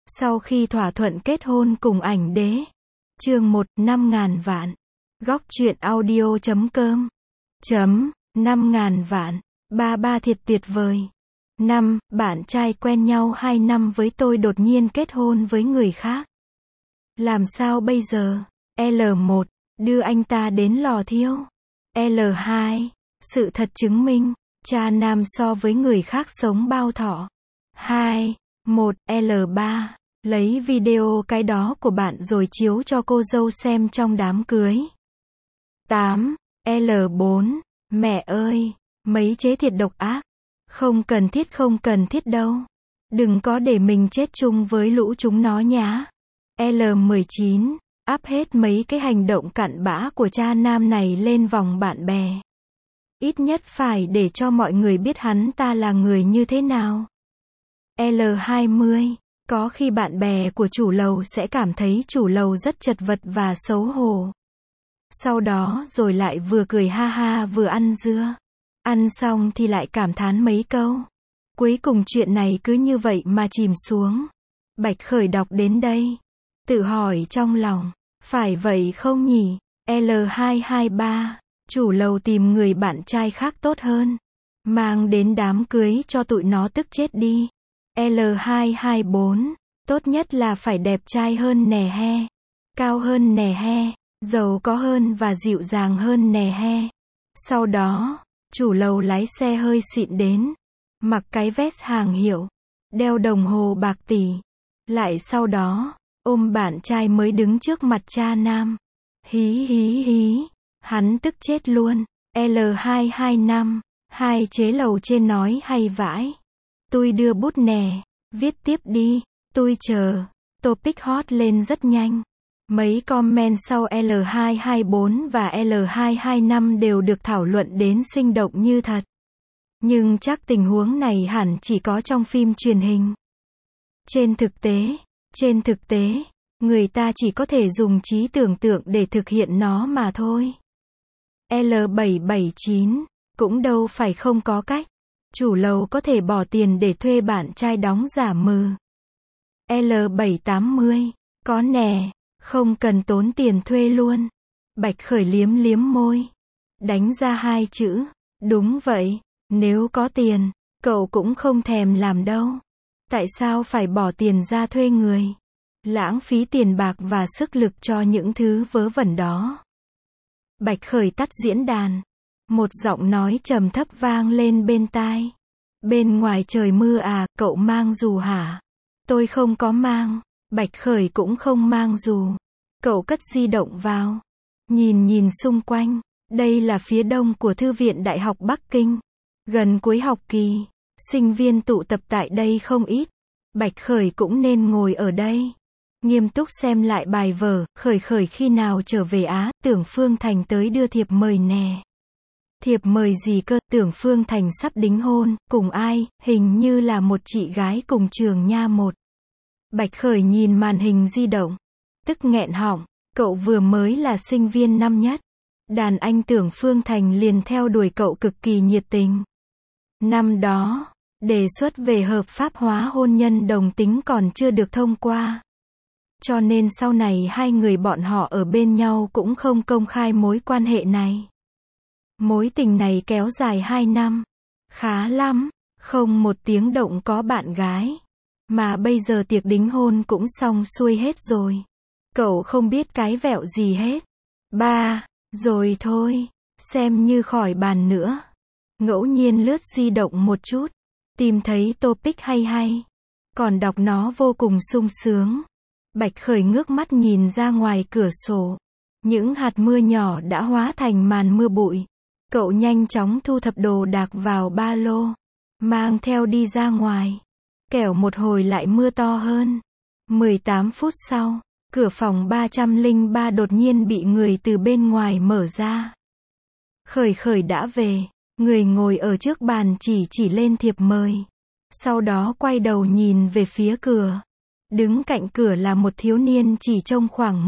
Sau khi thỏa thuận kết hôn cùng ảnh đế. Chương 1, 5.000 vạn. Góc truyện audio.com. 5.000 vạn. Ba thiệt tuyệt vời. 5. Bạn trai quen nhau 2 năm với tôi đột nhiên kết hôn với người khác. Làm sao bây giờ? L1. Đưa anh ta đến lò thiêu. L2. Sự thật chứng minh, cha nam so với người khác sống bao thọ. 2. 1. L3. Lấy video cái đó của bạn rồi chiếu cho cô dâu xem trong đám cưới. 8. L4. Mẹ ơi, mấy chế thiệt độc ác. Không cần thiết đâu. Đừng có để mình chết chung với lũ chúng nó nhá. L19. Áp hết mấy cái hành động cặn bã của cha nam này lên vòng bạn bè. Ít nhất phải để cho mọi người biết hắn ta là người như thế nào. L20. Có khi bạn bè của chủ lầu sẽ cảm thấy chủ lầu rất chật vật và xấu hổ. Sau đó rồi lại vừa cười ha ha vừa ăn dưa. Ăn xong thì lại cảm thán mấy câu. Cuối cùng chuyện này cứ như vậy mà chìm xuống. Bạch Khởi đọc đến đây, tự hỏi trong lòng, phải vậy không nhỉ? L223. Chủ lầu tìm người bạn trai khác tốt hơn. Mang đến đám cưới cho tụi nó tức chết đi. L224. Tốt nhất là phải đẹp trai hơn nè he. Cao hơn nè he. Giàu có hơn và dịu dàng hơn nè he. Sau đó, chủ lầu lái xe hơi xịn đến. Mặc cái vest hàng hiệu. Đeo đồng hồ bạc tỷ. Lại sau đó, ôm bạn trai mới đứng trước mặt cha nam. Hí. Hắn tức chết luôn. L225. Hai chế lầu trên nói hay vãi. Tôi đưa bút nè. Viết tiếp đi. Tôi chờ. Topic hot lên rất nhanh. Mấy comment sau L224 và L225 đều được thảo luận đến sinh động như thật. Nhưng chắc tình huống này hẳn chỉ có trong phim truyền hình. Trên thực tế, người ta chỉ có thể dùng trí tưởng tượng để thực hiện nó mà thôi. L779. Cũng đâu phải không có cách. Chủ lầu có thể bỏ tiền để thuê bạn trai đóng giả mờ. L780. Có nè, không cần tốn tiền thuê luôn. Bạch Khởi liếm môi. Đánh ra 2 chữ. Đúng vậy, nếu có tiền, cậu cũng không thèm làm đâu. Tại sao phải bỏ tiền ra thuê người? Lãng phí tiền bạc và sức lực cho những thứ vớ vẩn đó. Bạch Khởi tắt diễn đàn. Một giọng nói trầm thấp vang lên bên tai. Bên ngoài trời mưa à, cậu mang dù hả? Tôi không có mang. Bạch Khởi cũng không mang dù. Cậu cất di động vào. Nhìn xung quanh. Đây là phía đông của Thư viện Đại học Bắc Kinh. Gần cuối học kỳ, sinh viên tụ tập tại đây không ít. Bạch Khởi cũng nên ngồi ở đây. Nghiêm túc xem lại bài vở. Khởi khi nào trở về Á? Tưởng Phương Thành tới đưa thiệp mời nè. Thiệp mời gì cơ? Tưởng Phương Thành sắp đính hôn. Cùng ai? Hình như là một chị gái cùng trường nha một. Bạch Khởi nhìn màn hình di động. Tức nghẹn họng. Cậu vừa mới là sinh viên năm nhất. Đàn anh Tưởng Phương Thành liền theo đuổi cậu cực kỳ nhiệt tình. Năm đó, đề xuất về hợp pháp hóa hôn nhân đồng tính còn chưa được thông qua. Cho nên sau này hai người bọn họ ở bên nhau cũng không công khai mối quan hệ này. Mối tình này kéo dài 2 năm. Khá lắm, không một tiếng động có bạn gái. Mà bây giờ tiệc đính hôn cũng xong xuôi hết rồi. Cậu không biết cái vẹo gì hết. Rồi thôi, xem như khỏi bàn nữa. Ngẫu nhiên lướt di động một chút. Tìm thấy topic hay. Còn đọc nó vô cùng sung sướng. Bạch Khởi ngước mắt nhìn ra ngoài cửa sổ. Những hạt mưa nhỏ đã hóa thành màn mưa bụi. Cậu nhanh chóng thu thập đồ đạc vào ba lô. Mang theo đi ra ngoài. Kẻo một hồi lại mưa to hơn. 18 phút sau, cửa phòng 303 đột nhiên bị người từ bên ngoài mở ra. Khởi đã về. Người ngồi ở trước bàn chỉ lên thiệp mời. Sau đó quay đầu nhìn về phía cửa. Đứng cạnh cửa là một thiếu niên chỉ trông khoảng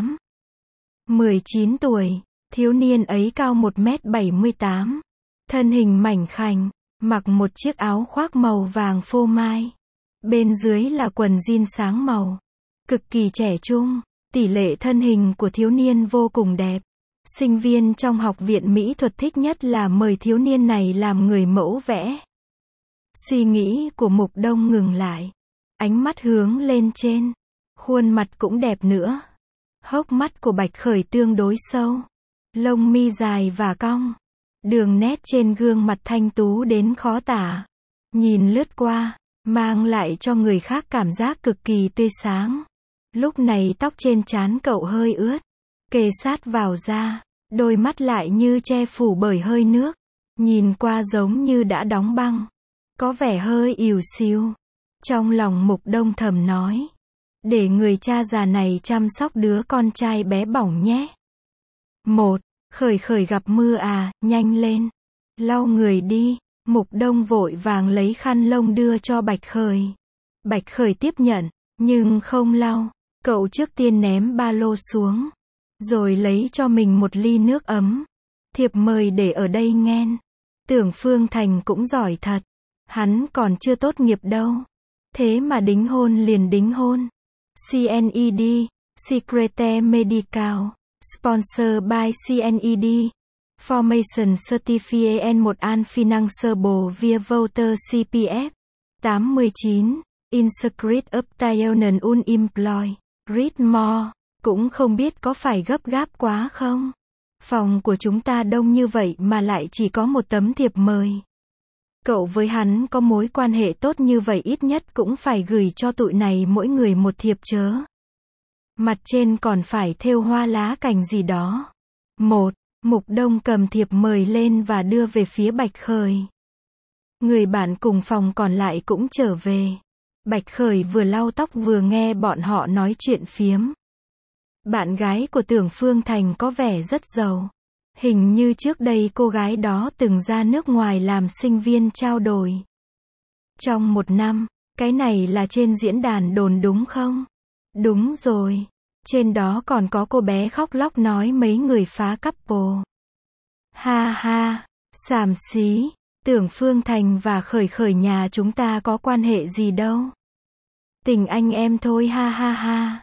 19 tuổi. Thiếu niên ấy cao 1m78. Thân hình mảnh khảnh. Mặc một chiếc áo khoác màu vàng phô mai. Bên dưới là quần jean sáng màu. Cực kỳ trẻ trung. Tỷ lệ thân hình của thiếu niên vô cùng đẹp. Sinh viên trong học viện mỹ thuật thích nhất là mời thiếu niên này làm người mẫu vẽ. Suy nghĩ của Mục Đông ngừng lại. Ánh mắt hướng lên trên. Khuôn mặt cũng đẹp nữa. Hốc mắt của Bạch Khởi tương đối sâu. Lông mi dài và cong. Đường nét trên gương mặt thanh tú đến khó tả. Nhìn lướt qua, mang lại cho người khác cảm giác cực kỳ tươi sáng. Lúc này tóc trên trán cậu hơi ướt. Kề sát vào da. Đôi mắt lại như che phủ bởi hơi nước. Nhìn qua giống như đã đóng băng. Có vẻ hơi ỉu xìu. Trong lòng Mục Đông thầm nói. Để người cha già này chăm sóc đứa con trai bé bỏng nhé. Khởi khởi gặp mưa à, nhanh lên. Lau người đi. Mục Đông vội vàng lấy khăn lông đưa cho Bạch Khởi. Bạch Khởi tiếp nhận, nhưng không lau. Cậu trước tiên ném ba lô xuống. Rồi lấy cho mình một ly nước ấm. Thiệp mời để ở đây nghen. Tưởng Phương Thành cũng giỏi thật. Hắn còn chưa tốt nghiệp đâu. Thế mà đính hôn liền đính hôn. CNED, Secretaire Medical, Sponsor by CNED, Formation Certifié một an Financeable via Voter CPF, 89, Inscript Option Unemployed, Read more, cũng không biết có phải gấp gáp quá không? Phòng của chúng ta đông như vậy mà lại chỉ có một tấm thiệp mời. Cậu với hắn có mối quan hệ tốt như vậy ít nhất cũng phải gửi cho tụi này mỗi người một thiệp chớ. Mặt trên còn phải thêu hoa lá cành gì đó. Mục Đông cầm thiệp mời lên và đưa về phía Bạch Khởi. Người bạn cùng phòng còn lại cũng trở về. Bạch Khởi vừa lau tóc vừa nghe bọn họ nói chuyện phiếm. Bạn gái của Tưởng Phương Thành có vẻ rất giàu. Hình như trước đây cô gái đó từng ra nước ngoài làm sinh viên trao đổi. Trong một năm, cái này là trên diễn đàn đồn đúng không? Đúng rồi. Trên đó còn có cô bé khóc lóc nói mấy người phá couple. Ha ha, xàm xí. Tưởng Phương Thành và Khởi Khởi nhà chúng ta có quan hệ gì đâu. Tình anh em thôi ha ha ha.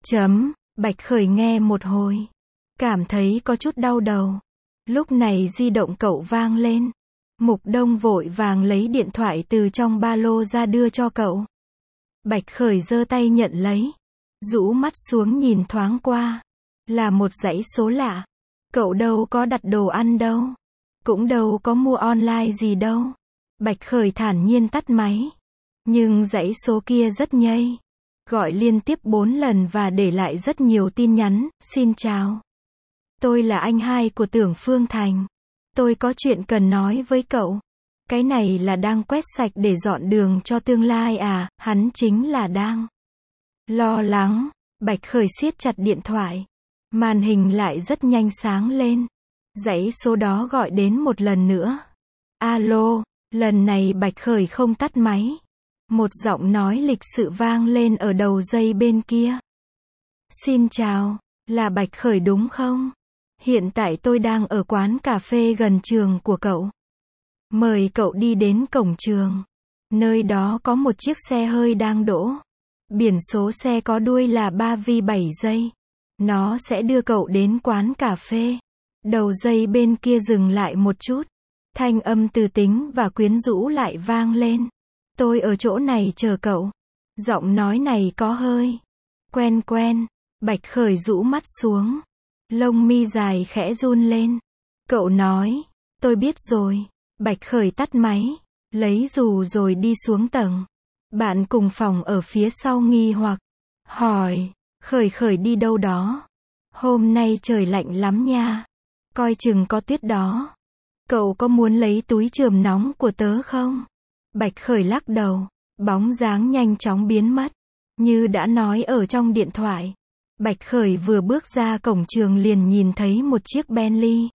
Bạch Khởi nghe một hồi. Cảm thấy có chút đau đầu. Lúc này di động cậu vang lên. Mục Đông vội vàng lấy điện thoại từ trong ba lô ra đưa cho cậu. Bạch Khởi giơ tay nhận lấy. Rũ mắt xuống nhìn thoáng qua. Là một dãy số lạ. Cậu đâu có đặt đồ ăn đâu. Cũng đâu có mua online gì đâu. Bạch Khởi thản nhiên tắt máy. Nhưng dãy số kia rất nhây. Gọi liên tiếp 4 lần và để lại rất nhiều tin nhắn. Xin chào. Tôi là anh hai của Tưởng Phương Thành. Tôi có chuyện cần nói với cậu. Cái này là đang quét sạch để dọn đường cho tương lai à, hắn chính là đang lo lắng. Bạch Khởi siết chặt điện thoại. Màn hình lại rất nhanh sáng lên. Dãy số đó gọi đến một lần nữa. Alo, lần này Bạch Khởi không tắt máy. Một giọng nói lịch sự vang lên ở đầu dây bên kia. Xin chào, là Bạch Khởi đúng không? Hiện tại tôi đang ở quán cà phê gần trường của cậu. Mời cậu đi đến cổng trường. Nơi đó có một chiếc xe hơi đang đỗ. Biển số xe có đuôi là 3V7 giây. Nó sẽ đưa cậu đến quán cà phê. Đầu dây bên kia dừng lại một chút. Thanh âm từ tính và quyến rũ lại vang lên. Tôi ở chỗ này chờ cậu. Giọng nói này có hơi quen. Bạch Khởi rũ mắt xuống. Lông mi dài khẽ run lên. Cậu nói, tôi biết rồi. Bạch Khởi tắt máy. Lấy dù rồi đi xuống tầng. Bạn cùng phòng ở phía sau nghi hoặc hỏi, Khởi đi đâu đó? Hôm nay trời lạnh lắm nha. Coi chừng có tuyết đó. Cậu có muốn lấy túi chườm nóng của tớ không? Bạch Khởi lắc đầu. Bóng dáng nhanh chóng biến mất. Như đã nói ở trong điện thoại. Bạch Khởi vừa bước ra cổng trường liền nhìn thấy một chiếc Bentley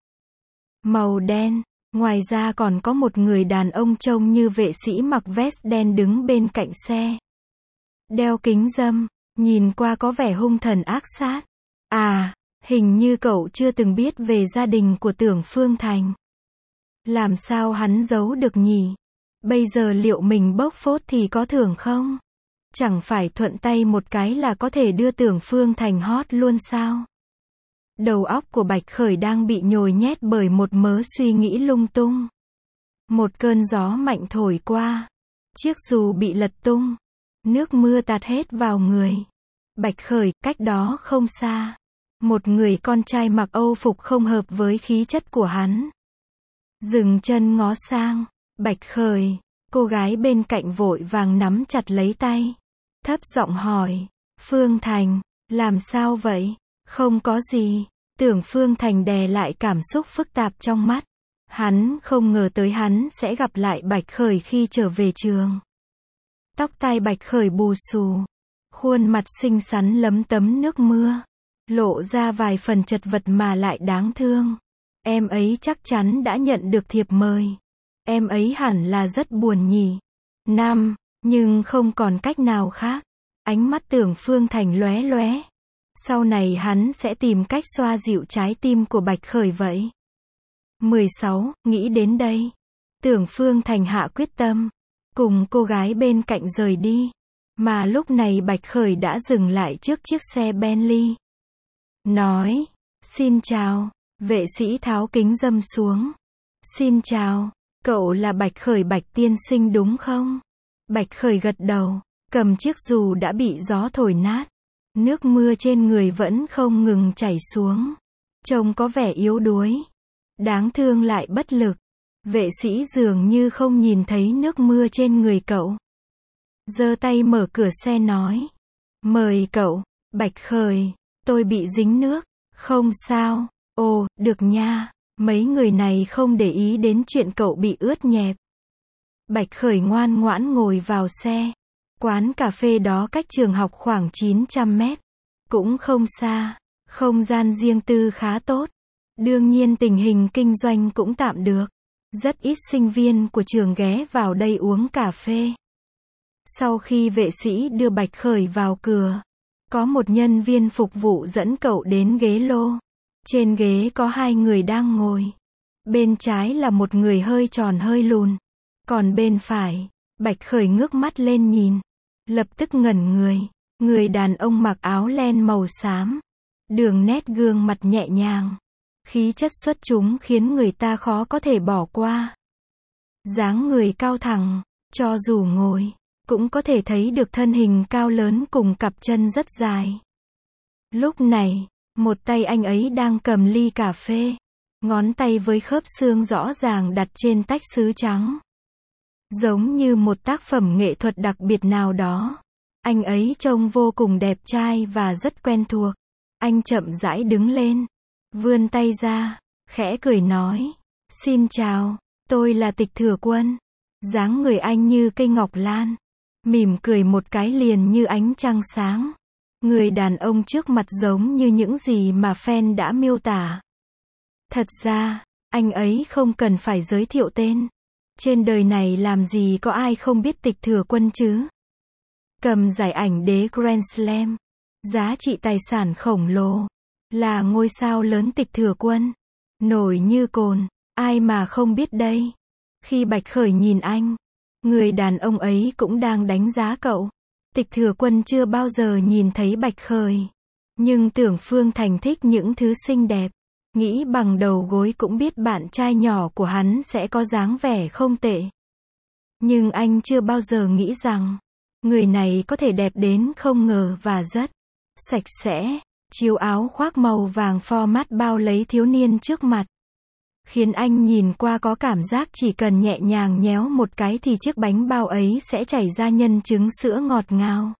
màu đen. Ngoài ra còn có một người đàn ông trông như vệ sĩ mặc vest đen đứng bên cạnh xe. Đeo kính râm, nhìn qua có vẻ hung thần ác sát. À, hình như cậu chưa từng biết về gia đình của Tưởng Phương Thành. Làm sao hắn giấu được nhỉ? Bây giờ liệu mình bốc phốt thì có thưởng không? Chẳng phải thuận tay một cái là có thể đưa Tưởng Phương Thành hot luôn sao? Đầu óc của Bạch Khởi đang bị nhồi nhét bởi một mớ suy nghĩ lung tung. Một cơn gió mạnh thổi qua. Chiếc dù bị lật tung. Nước mưa tạt hết vào người. Bạch Khởi, cách đó không xa. Một người con trai mặc Âu phục không hợp với khí chất của hắn. Dừng chân ngó sang. Bạch Khởi. Cô gái bên cạnh vội vàng nắm chặt lấy tay. Thấp giọng hỏi. Phương Thành, làm sao vậy? Không có gì. Tưởng Phương Thành đè lại cảm xúc phức tạp trong mắt. Hắn không ngờ tới hắn sẽ gặp lại Bạch Khởi khi trở về trường. Tóc tai Bạch Khởi bù xù. Khuôn mặt xinh xắn lấm tấm nước mưa. Lộ ra vài phần chật vật mà lại đáng thương. Em ấy chắc chắn đã nhận được thiệp mời. Em ấy hẳn là rất buồn nhỉ. Nhưng không còn cách nào khác. Ánh mắt Tưởng Phương Thành lóe lóe. Sau này hắn sẽ tìm cách xoa dịu trái tim của Bạch Khởi vậy. 16. Nghĩ đến đây. Tưởng Phương Thành hạ quyết tâm. Cùng cô gái bên cạnh rời đi. Mà lúc này Bạch Khởi đã dừng lại trước chiếc xe Bentley. Nói. Xin chào. Vệ sĩ tháo kính râm xuống. Xin chào. Cậu là Bạch Khởi Bạch tiên sinh đúng không? Bạch Khởi gật đầu. Cầm chiếc dù đã bị gió thổi nát. Nước mưa trên người vẫn không ngừng chảy xuống. Trông có vẻ yếu đuối. Đáng thương lại bất lực. Vệ sĩ dường như không nhìn thấy nước mưa trên người cậu. Giơ tay mở cửa xe nói. Mời cậu. Bạch Khởi. Tôi bị dính nước. Không sao. Ồ, được nha. Mấy người này không để ý đến chuyện cậu bị ướt nhẹp. Bạch Khởi ngoan ngoãn ngồi vào xe. Quán cà phê đó cách trường học khoảng 900 mét. Cũng không xa. Không gian riêng tư khá tốt. Đương nhiên tình hình kinh doanh cũng tạm được. Rất ít sinh viên của trường ghé vào đây uống cà phê. Sau khi vệ sĩ đưa Bạch Khởi vào cửa, có một nhân viên phục vụ dẫn cậu đến ghế lô. Trên ghế có hai người đang ngồi. Bên trái là một người hơi tròn hơi lùn. Còn bên phải, Bạch Khởi ngước mắt lên nhìn. Lập tức ngẩn người. Người đàn ông mặc áo len màu xám. Đường nét gương mặt nhẹ nhàng. Khí chất xuất chúng khiến người ta khó có thể bỏ qua. Dáng người cao thẳng, cho dù ngồi, cũng có thể thấy được thân hình cao lớn cùng cặp chân rất dài. Lúc này, một tay anh ấy đang cầm ly cà phê. Ngón tay với khớp xương rõ ràng đặt trên tách sứ trắng. Giống như một tác phẩm nghệ thuật đặc biệt nào đó. Anh ấy trông vô cùng đẹp trai và rất quen thuộc. Anh chậm rãi đứng lên. Vươn tay ra. Khẽ cười nói. Xin chào. Tôi là Tịch Thừa Quân. Dáng người anh như cây ngọc lan. Mỉm cười một cái liền như ánh trăng sáng. Người đàn ông trước mặt giống như những gì mà fan đã miêu tả. Thật ra, anh ấy không cần phải giới thiệu tên. Trên đời này làm gì có ai không biết Tịch Thừa Quân chứ? Cầm giải ảnh đế Grand Slam. Giá trị tài sản khổng lồ. Là ngôi sao lớn Tịch Thừa Quân. Nổi như cồn. Ai mà không biết đây. Khi Bạch Khởi nhìn anh, người đàn ông ấy cũng đang đánh giá cậu. Tịch Thừa Quân chưa bao giờ nhìn thấy Bạch Khởi. Nhưng Tưởng Phương Thành thích những thứ xinh đẹp. Nghĩ bằng đầu gối cũng biết bạn trai nhỏ của hắn sẽ có dáng vẻ không tệ. Nhưng anh chưa bao giờ nghĩ rằng, người này có thể đẹp đến không ngờ và rất sạch sẽ. Chiếu áo khoác màu vàng format bao lấy thiếu niên trước mặt. Khiến anh nhìn qua có cảm giác chỉ cần nhẹ nhàng nhéo một cái thì chiếc bánh bao ấy sẽ chảy ra nhân chứng sữa ngọt ngào.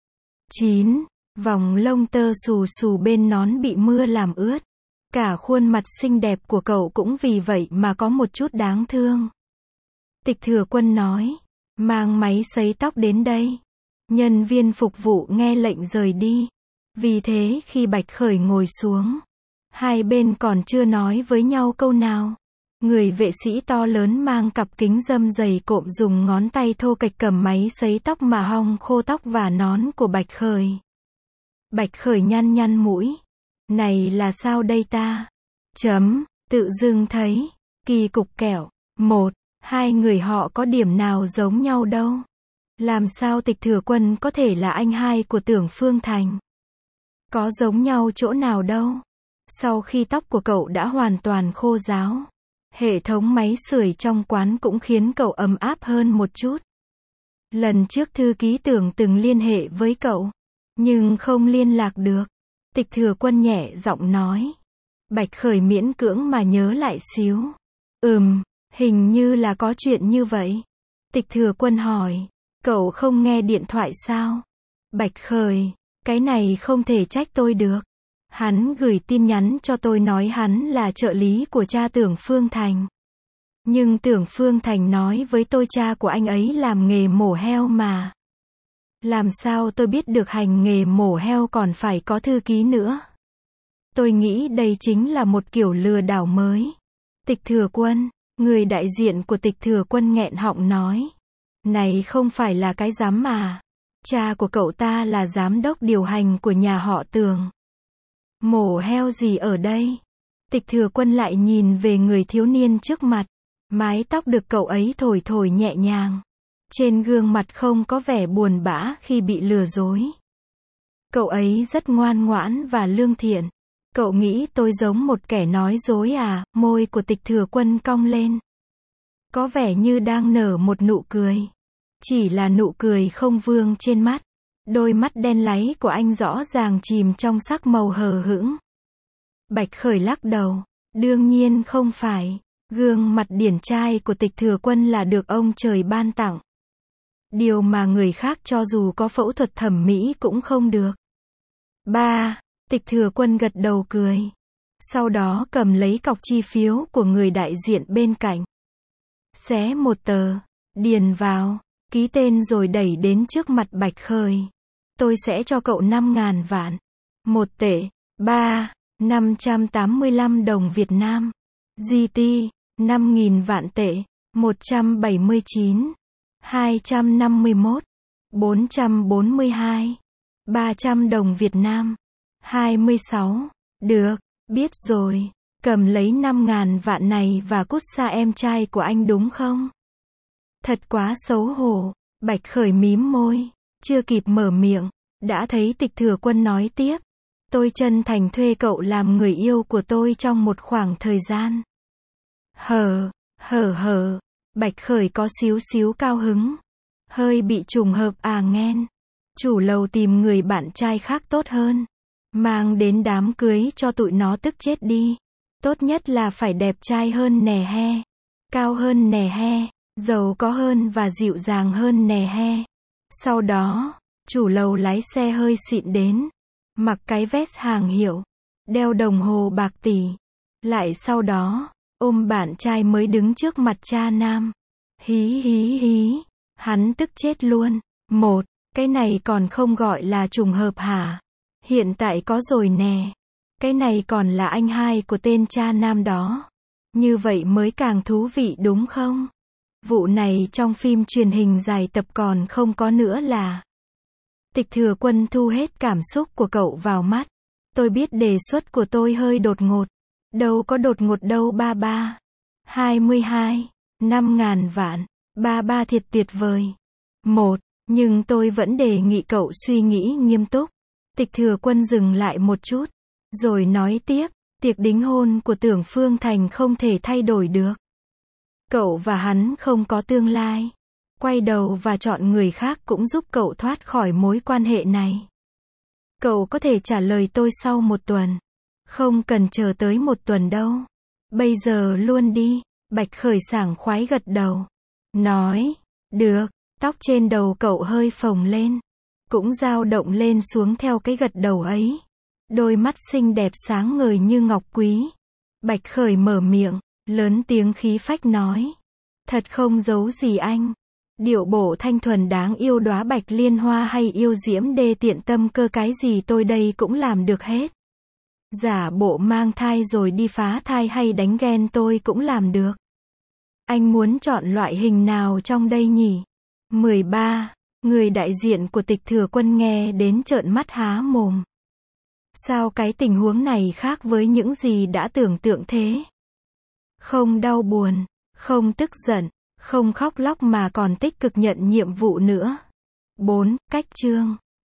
9. Vòng lông tơ xù xù bên nón bị mưa làm ướt. Cả khuôn mặt xinh đẹp của cậu cũng vì vậy mà có một chút đáng thương. Tịch Thừa Quân nói. Mang máy sấy tóc đến đây. Nhân viên phục vụ nghe lệnh rời đi. Vì thế khi Bạch Khởi ngồi xuống, hai bên còn chưa nói với nhau câu nào. Người vệ sĩ to lớn mang cặp kính râm dày cộm dùng ngón tay thô kệch cầm máy sấy tóc mà hong khô tóc và nón của Bạch Khởi. Bạch Khởi nhăn nhăn mũi. Này là sao đây ta? Tự dưng thấy kỳ cục kẹo. Hai người họ có điểm nào giống nhau đâu. Làm sao Tịch Thừa Quân có thể là anh hai của Tưởng Phương Thành? Có giống nhau chỗ nào đâu. Sau khi tóc của cậu đã hoàn toàn khô ráo, hệ thống máy sưởi trong quán cũng khiến cậu ấm áp hơn một chút. Lần trước thư ký Tưởng từng liên hệ với cậu, nhưng không liên lạc được. Tịch Thừa Quân nhẹ giọng nói. Bạch Khởi miễn cưỡng mà nhớ lại xíu. Hình như là có chuyện như vậy. Tịch Thừa Quân hỏi. Cậu không nghe điện thoại sao? Bạch Khởi, cái này không thể trách tôi được. Hắn gửi tin nhắn cho tôi nói hắn là trợ lý của cha Tưởng Phương Thành. Nhưng Tưởng Phương Thành nói với tôi cha của anh ấy làm nghề mổ heo mà. Làm sao tôi biết được hành nghề mổ heo còn phải có thư ký nữa? Tôi nghĩ đây chính là một kiểu lừa đảo mới. Tịch Thừa Quân, người đại diện của Tịch Thừa Quân nghẹn họng nói. Này không phải là cái giám mà. Cha của cậu ta là giám đốc điều hành của nhà họ Tưởng. Mổ heo gì ở đây? Tịch Thừa Quân lại nhìn về người thiếu niên trước mặt. Mái tóc được cậu ấy thổi thổi nhẹ nhàng. Trên gương mặt không có vẻ buồn bã khi bị lừa dối. Cậu ấy rất ngoan ngoãn và lương thiện. Cậu nghĩ tôi giống một kẻ nói dối à? Môi của Tịch Thừa Quân cong lên. Có vẻ như đang nở một nụ cười. Chỉ là nụ cười không vương trên mắt. Đôi mắt đen láy của anh rõ ràng chìm trong sắc màu hờ hững. Bạch Khởi lắc đầu. Đương nhiên không phải. Gương mặt điển trai của Tịch Thừa Quân là được ông trời ban tặng. Điều mà người khác cho dù có phẫu thuật thẩm mỹ cũng không được. Tịch Thừa Quân gật đầu cười. Sau đó cầm lấy cọc chi phiếu của người đại diện bên cạnh. Xé một tờ, điền vào, ký tên rồi đẩy đến trước mặt Bạch Khởi. Tôi sẽ cho cậu 5.000 vạn. 1 tệ. 585 đồng Việt Nam. GT. 5.000 vạn tệ. 179. 251. 442. 300 đồng Việt Nam. 26. Được, biết rồi. Cầm lấy 5.000 vạn này và cút xa em trai của anh đúng không? Thật quá xấu hổ. Bạch Khởi mím môi. Chưa kịp mở miệng. Đã thấy Tịch Thừa Quân nói tiếp. Tôi chân thành thuê cậu làm người yêu của tôi trong một khoảng thời gian. Bạch Khởi có xíu xíu cao hứng. Hơi bị trùng hợp à nghen. Chủ lầu tìm người bạn trai khác tốt hơn. Mang đến đám cưới cho tụi nó tức chết đi. Tốt nhất là phải đẹp trai hơn nè he. Cao hơn nè he. Giàu có hơn và dịu dàng hơn nè he. Sau đó, chủ lầu lái xe hơi xịn đến. Mặc cái vest hàng hiệu. Đeo đồng hồ bạc tỷ. Lại sau đó, ôm bạn trai mới đứng trước mặt cha nam. Hí. Hắn tức chết luôn. Cái này còn không gọi là trùng hợp hả? Hiện tại có rồi nè. Cái này còn là anh hai của tên cha nam đó. Như vậy mới càng thú vị đúng không? Vụ này trong phim truyền hình dài tập còn không có nữa là. Tịch Thừa Quân thu hết cảm xúc của cậu vào mắt. Tôi biết đề xuất của tôi hơi đột ngột. Đâu có đột ngột đâu ba. 22. 5.000 vạn. Ba thiệt tuyệt vời. Nhưng tôi vẫn đề nghị cậu suy nghĩ nghiêm túc. Tịch Thừa Quân dừng lại một chút. Rồi nói tiếp, tiệc đính hôn của Tưởng Phương Thành không thể thay đổi được. Cậu và hắn không có tương lai. Quay đầu và chọn người khác cũng giúp cậu thoát khỏi mối quan hệ này. Cậu có thể trả lời tôi sau 1 tuần. Không cần chờ tới 1 tuần đâu. Bây giờ luôn đi. Bạch Khởi sảng khoái gật đầu. Nói, được. Tóc trên đầu cậu hơi phồng lên. Cũng dao động lên xuống theo cái gật đầu ấy. Đôi mắt xinh đẹp sáng ngời như ngọc quý. Bạch Khởi mở miệng, lớn tiếng khí phách nói. Thật không giấu gì anh. Điệu bộ thanh thuần đáng yêu đóa bạch liên hoa hay yêu diễm đê tiện tâm cơ cái gì tôi đây cũng làm được hết. Giả bộ mang thai rồi đi phá thai hay đánh ghen tôi cũng làm được. Anh muốn chọn loại hình nào trong đây nhỉ? 13. Người đại diện của Tịch Thừa Quân nghe đến trợn mắt há mồm. Sao cái tình huống này khác với những gì đã tưởng tượng thế? Không đau buồn, không tức giận, không khóc lóc mà còn tích cực nhận nhiệm vụ nữa. 4. Cách chương